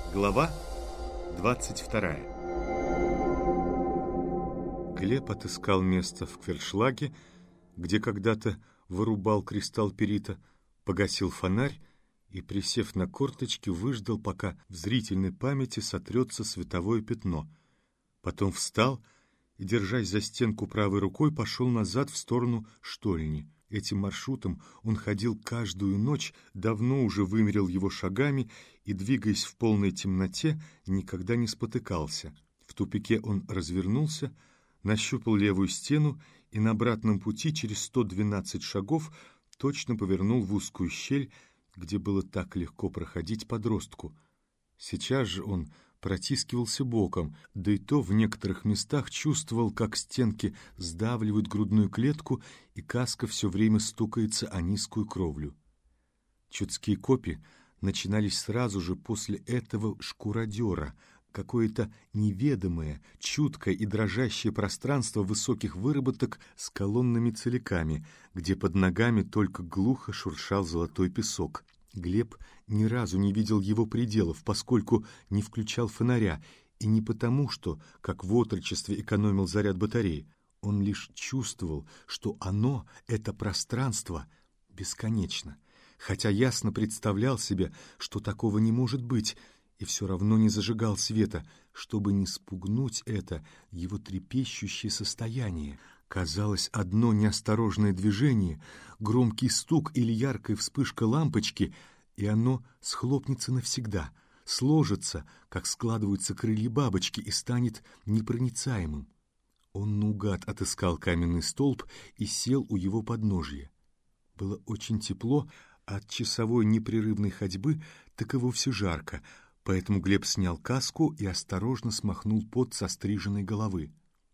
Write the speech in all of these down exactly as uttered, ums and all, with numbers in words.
Глава двадцать вторая. Глеб отыскал место в Квертшлаге, где когда-то вырубал кристалл перита, погасил фонарь и, присев на корточки, выждал, пока в зрительной памяти сотрется световое пятно. Потом встал и, держась за стенку правой рукой, пошел назад в сторону штольни. Этим маршрутом он ходил каждую ночь, давно уже вымерил его шагами и, двигаясь в полной темноте, никогда не спотыкался. В тупике он развернулся, нащупал левую стену и на обратном пути через сто двенадцать шагов точно повернул в узкую щель, где было так легко проходить подростку. Сейчас же он протискивался боком, да и то в некоторых местах чувствовал, как стенки сдавливают грудную клетку, и каска все время стукается о низкую кровлю. Чудские копи начинались сразу же после этого шкуродера, какое-то неведомое, чуткое и дрожащее пространство высоких выработок с колоннами целиками, где под ногами только глухо шуршал золотой песок. Глеб ни разу не видел его пределов, поскольку не включал фонаря, и не потому, что, как в отрочестве, экономил заряд батареи. Он лишь чувствовал, что оно, это пространство, бесконечно, хотя ясно представлял себе, что такого не может быть, и все равно не зажигал света, чтобы не спугнуть это его трепещущее состояние. Казалось, одно неосторожное движение, громкий стук или яркая вспышка лампочки, и оно схлопнется навсегда, сложится, как складываются крылья бабочки, и станет непроницаемым. Он наугад отыскал каменный столб и сел у его подножия. Было очень тепло, а от часовой непрерывной ходьбы так и вовсе жарко, поэтому Глеб снял каску и осторожно смахнул пот со стриженной головы.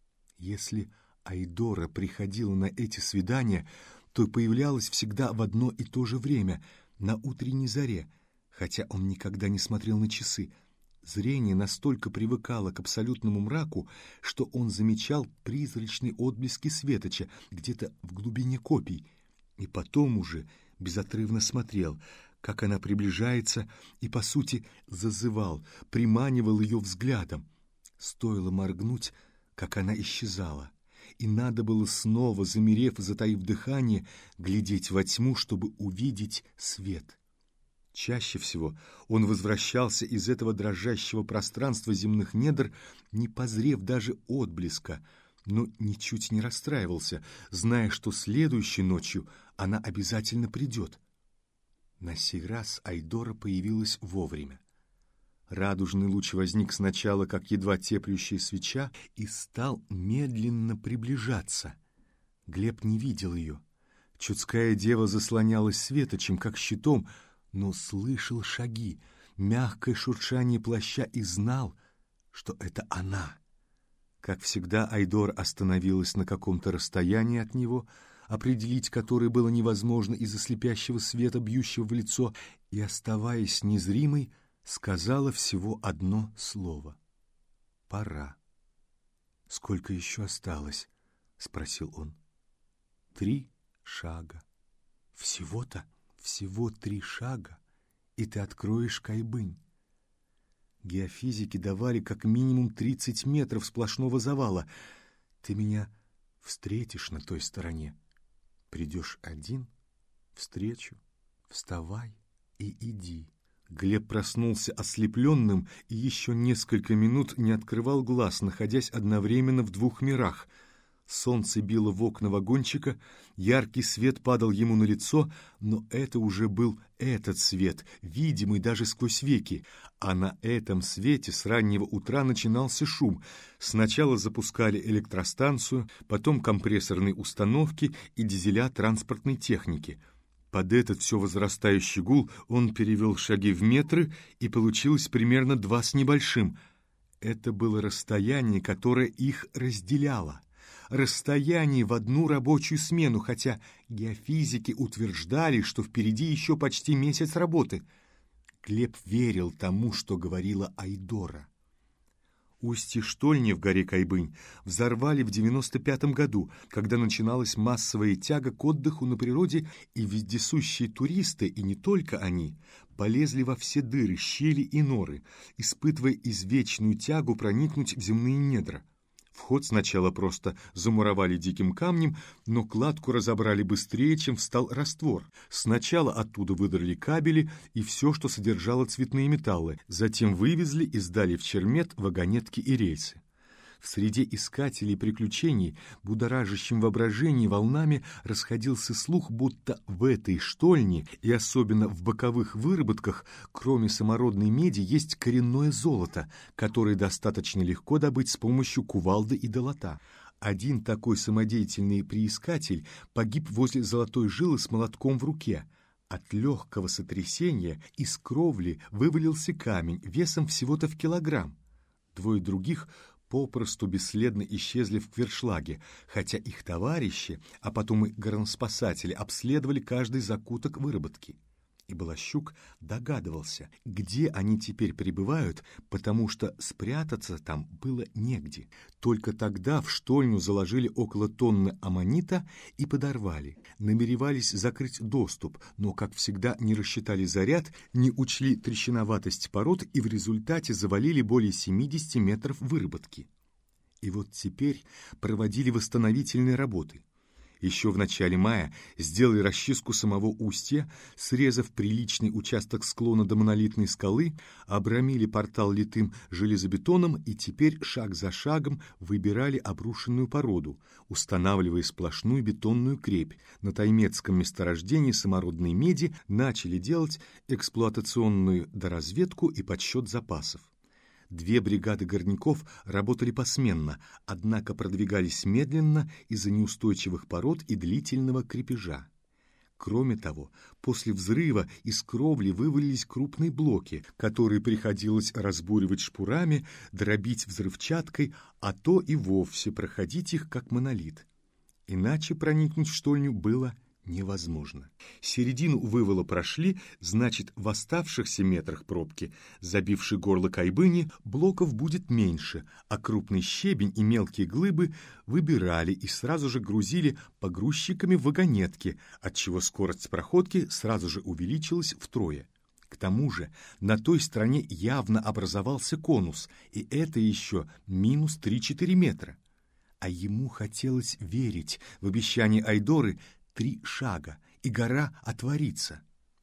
Если Айдора приходила на эти свидания, то появлялась всегда в одно и то же время, на утренней заре, хотя он никогда не смотрел на часы. Зрение настолько привыкало к абсолютному мраку, что он замечал призрачные отблески светоча где-то в глубине копий, и потом уже безотрывно смотрел, как она приближается, и, по сути, зазывал, приманивал ее взглядом. Стоило моргнуть, как она исчезала, и надо было снова, замерев, затаив дыхание, глядеть во тьму, чтобы увидеть свет. Чаще всего он возвращался из этого дрожащего пространства земных недр, не позрев даже отблеска, но ничуть не расстраивался, зная, что следующей ночью она обязательно придет. На сей раз Айдора появилась вовремя. Радужный луч возник сначала, как едва теплющая свеча, и стал медленно приближаться. Глеб не видел ее. Чудская дева заслонялась светочем, как щитом, но слышал шаги, мягкое шуршание плаща и знал, что это она. Как всегда, Айдор остановилась на каком-то расстоянии от него, определить которое было невозможно из-за слепящего света, бьющего в лицо, и, оставаясь незримой, сказала всего одно слово. «Пора». «Сколько еще осталось?» — спросил он. «Три шага». «Всего-то?» «Всего три шага, и ты откроешь Кайбынь». Геофизики давали как минимум тридцать метров сплошного завала. Ты меня встретишь на той стороне. Придешь один, встречу, вставай и иди. Глеб проснулся ослепленным и еще несколько минут не открывал глаз, находясь одновременно в двух мирах. Солнце било в окна вагончика, яркий свет падал ему на лицо, но это уже был этот свет, видимый даже сквозь веки. А на этом свете с раннего утра начинался шум. Сначала запускали электростанцию, потом компрессорные установки и дизеля транспортной техники. Под этот все возрастающий гул он перевел шаги в метры, и получилось примерно два с небольшим. Это было расстояние, которое их разделяло. Расстояние в одну рабочую смену, хотя геофизики утверждали, что впереди еще почти месяц работы. Глеб верил тому, что говорила Айдора. Устье штольни в горе Кайбынь взорвали в девяносто пятом году, когда начиналась массовая тяга к отдыху на природе, и вездесущие туристы, и не только они, полезли во все дыры, щели и норы, испытывая извечную тягу проникнуть в земные недра. Вход сначала просто замуровали диким камнем, но кладку разобрали быстрее, чем встал раствор. Сначала оттуда выдрали кабели и все, что содержало цветные металлы, затем вывезли и сдали в Чермет вагонетки и рельсы. В среде искателей приключений, будоражащим воображение волнами, расходился слух, будто в этой штольне, и особенно в боковых выработках, кроме самородной меди, есть коренное золото, которое достаточно легко добыть с помощью кувалды и долота. Один такой самодеятельный приискатель погиб возле золотой жилы с молотком в руке. От легкого сотрясения из кровли вывалился камень весом всего-то в килограмм. Двое других попросту бесследно исчезли в Квершлаге, хотя их товарищи, а потом и горноспасатели, обследовали каждый закуток выработки. И Балащук догадывался, где они теперь пребывают, потому что спрятаться там было негде. Только тогда в штольню заложили около тонны аммонита и подорвали. Намеревались закрыть доступ, но, как всегда, не рассчитали заряд, не учли трещиноватость пород и в результате завалили более семидесяти метров выработки. И вот теперь проводили восстановительные работы. Еще в начале мая сделали расчистку самого устья, срезав приличный участок склона до монолитной скалы, обрамили портал литым железобетоном и теперь шаг за шагом выбирали обрушенную породу, устанавливая сплошную бетонную крепь. На таймецком месторождении самородной меди начали делать эксплуатационную доразведку и подсчет запасов. Две бригады горняков работали посменно, однако продвигались медленно из-за неустойчивых пород и длительного крепежа. Кроме того, после взрыва из кровли вывалились крупные блоки, которые приходилось разбуривать шпурами, дробить взрывчаткой, а то и вовсе проходить их как монолит. Иначе проникнуть в штольню было невозможно. Середину вывала прошли, значит, в оставшихся метрах пробки, забившей горло Кайбыни, блоков будет меньше, а крупный щебень и мелкие глыбы выбирали и сразу же грузили погрузчиками в вагонетки, отчего скорость проходки сразу же увеличилась втрое. К тому же на той стороне явно образовался конус, и это еще минус три-четыре метра. А ему хотелось верить в обещание Айдоры три шага, и гора отворится.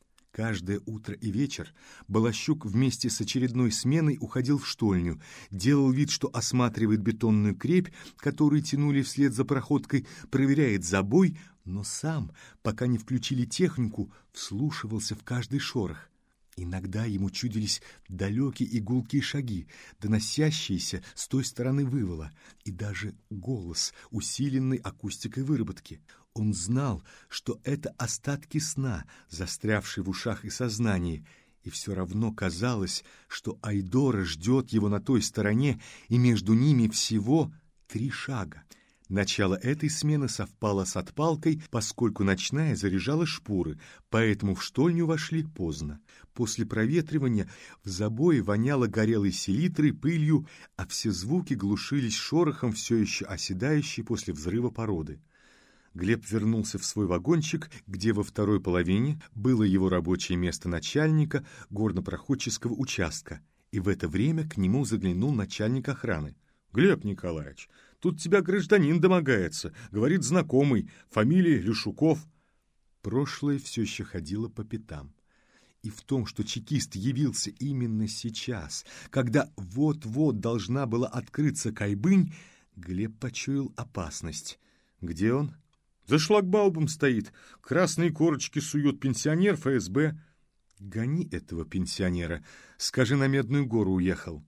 Каждое утро и вечер Балащук вместе с очередной сменой уходил в штольню, делал вид, что осматривает бетонную крепь, которую тянули вслед за проходкой, проверяет забой, но сам, пока не включили технику, вслушивался в каждый шорох. Иногда ему чудились далекие и гулкие шаги, доносящиеся с той стороны вывала, и даже голос, усиленный акустикой выработки. Он знал, что это остатки сна, застрявшие в ушах и сознании, и все равно казалось, что Айдора ждет его на той стороне, и между ними всего три шага. Начало этой смены совпало с отпалкой, поскольку ночная заряжала шпуры, поэтому в штольню вошли поздно. После проветривания в забое воняло горелой селитрой, пылью, а все звуки глушились шорохом все еще оседающей после взрыва породы. Глеб вернулся в свой вагончик, где во второй половине было его рабочее место начальника горнопроходческого участка, и в это время к нему заглянул начальник охраны. «Глеб Николаевич, тут тебя гражданин домогается, говорит знакомый, фамилия Люшуков». Прошлое все еще ходило по пятам. И в том, что чекист явился именно сейчас, когда вот-вот должна была открыться Кайбынь, Глеб почуял опасность. «Где он?» «За шлагбаумом стоит, красные корочки сует пенсионер эф эс бэ». «Гони этого пенсионера, скажи, на Медную гору уехал».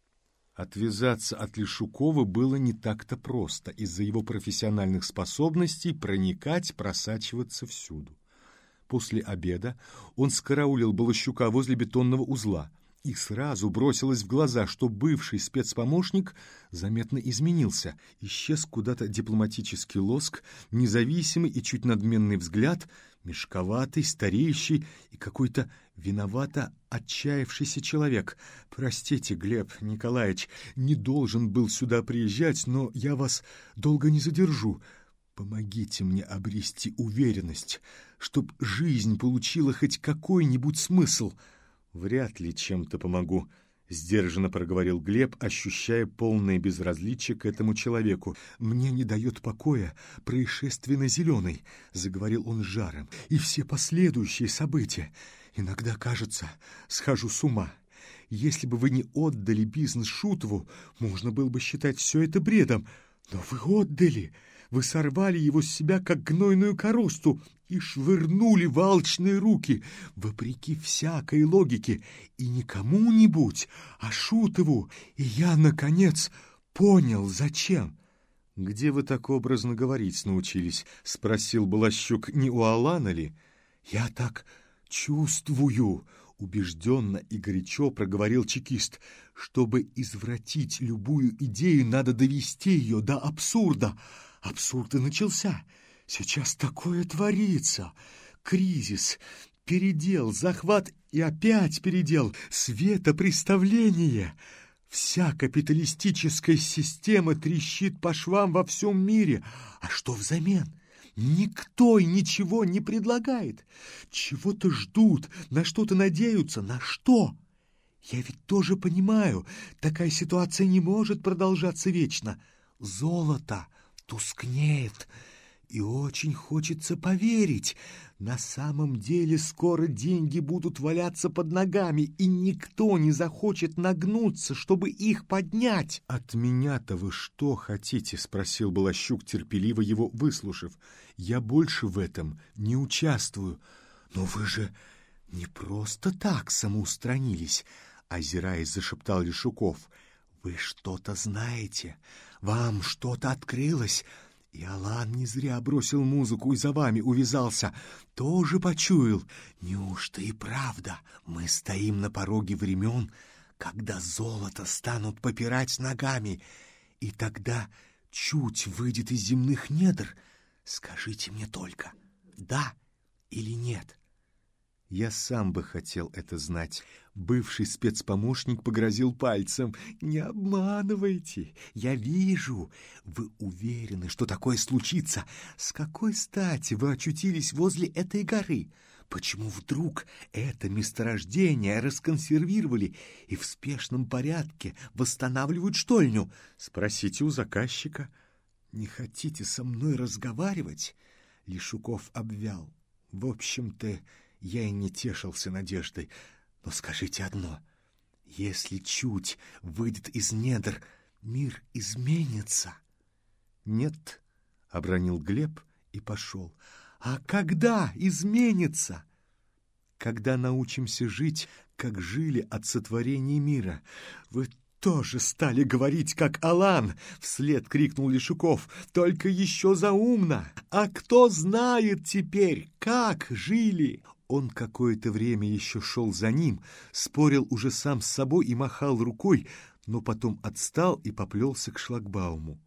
Отвязаться от Лешукова было не так-то просто из-за его профессиональных способностей проникать, просачиваться всюду. После обеда он скараулил Балащука возле бетонного узла, и сразу бросилось в глаза, что бывший спецпомощник заметно изменился. Исчез куда-то дипломатический лоск, независимый и чуть надменный взгляд, Мешковатый, стареющий и какой-то виновато отчаявшийся человек. Простите, Глеб Николаевич, не должен был сюда приезжать, но я вас долго не задержу. Помогите мне обрести уверенность, чтоб жизнь получила хоть какой-нибудь смысл. Вряд ли чем-то помогу, — сдержанно проговорил Глеб, ощущая полное безразличие к этому человеку. «Мне не дает покоя происшествие на Зеленой», — заговорил он с жаром, — «и все последующие события. Иногда, кажется, схожу с ума. Если бы вы не отдали бизнес Шутову, можно было бы считать все это бредом. Но вы отдали. Вы сорвали его с себя, как гнойную коросту, и швырнули в алчные руки, вопреки всякой логике, и не кому-нибудь, а Шутову. И я, наконец, понял, зачем». «Где вы так образно говорить научились?» — спросил Балащук. «Не у Алана ли?» «Я так чувствую», — убежденно и горячо проговорил чекист. «Чтобы извратить любую идею, надо довести ее до абсурда. Абсурд и начался. Сейчас такое творится. Кризис, передел, захват и опять передел, светопреставление. Вся капиталистическая система трещит по швам во всем мире. А что взамен? Никто и ничего не предлагает. Чего-то ждут, на что-то надеются. На что? Я ведь тоже понимаю, такая ситуация не может продолжаться вечно. Золото тускнеет, и очень хочется поверить. На самом деле скоро деньги будут валяться под ногами, и никто не захочет нагнуться, чтобы их поднять. «От меня-то вы что хотите?» — спросил Балащук, терпеливо его выслушав. «Я больше в этом не участвую». «Но вы же не просто так самоустранились», — озираясь, зашептал Лешуков. «Вы что-то знаете, вам что-то открылось». И Алан не зря бросил музыку и за вами увязался. Тоже почуял. Неужто и правда мы стоим на пороге времен, когда золото станут попирать ногами, и тогда чуть выйдет из земных недр? Скажите мне только, да или нет?» «Я сам бы хотел это знать». Бывший спецпомощник погрозил пальцем. «Не обманывайте, я вижу. Вы уверены, что такое случится? С какой стати вы очутились возле этой горы? Почему вдруг это месторождение расконсервировали и в спешном порядке восстанавливают штольню? Спросите у заказчика». «Не хотите со мной разговаривать?» Лешуков обвял. «В общем-то, я и не тешился надеждой. Но скажите одно: если чуть выйдет из недр, мир изменится?» «Нет», — обронил Глеб и пошел. «А когда изменится?» «Когда научимся жить, как жили от сотворения мира». «Вы тоже стали говорить, как Алан!» — вслед крикнул Лешуков. «Только еще заумно! А кто знает теперь, как жили?» Он какое-то время еще шел за ним, спорил уже сам с собой и махал рукой, но потом отстал и поплелся к шлагбауму.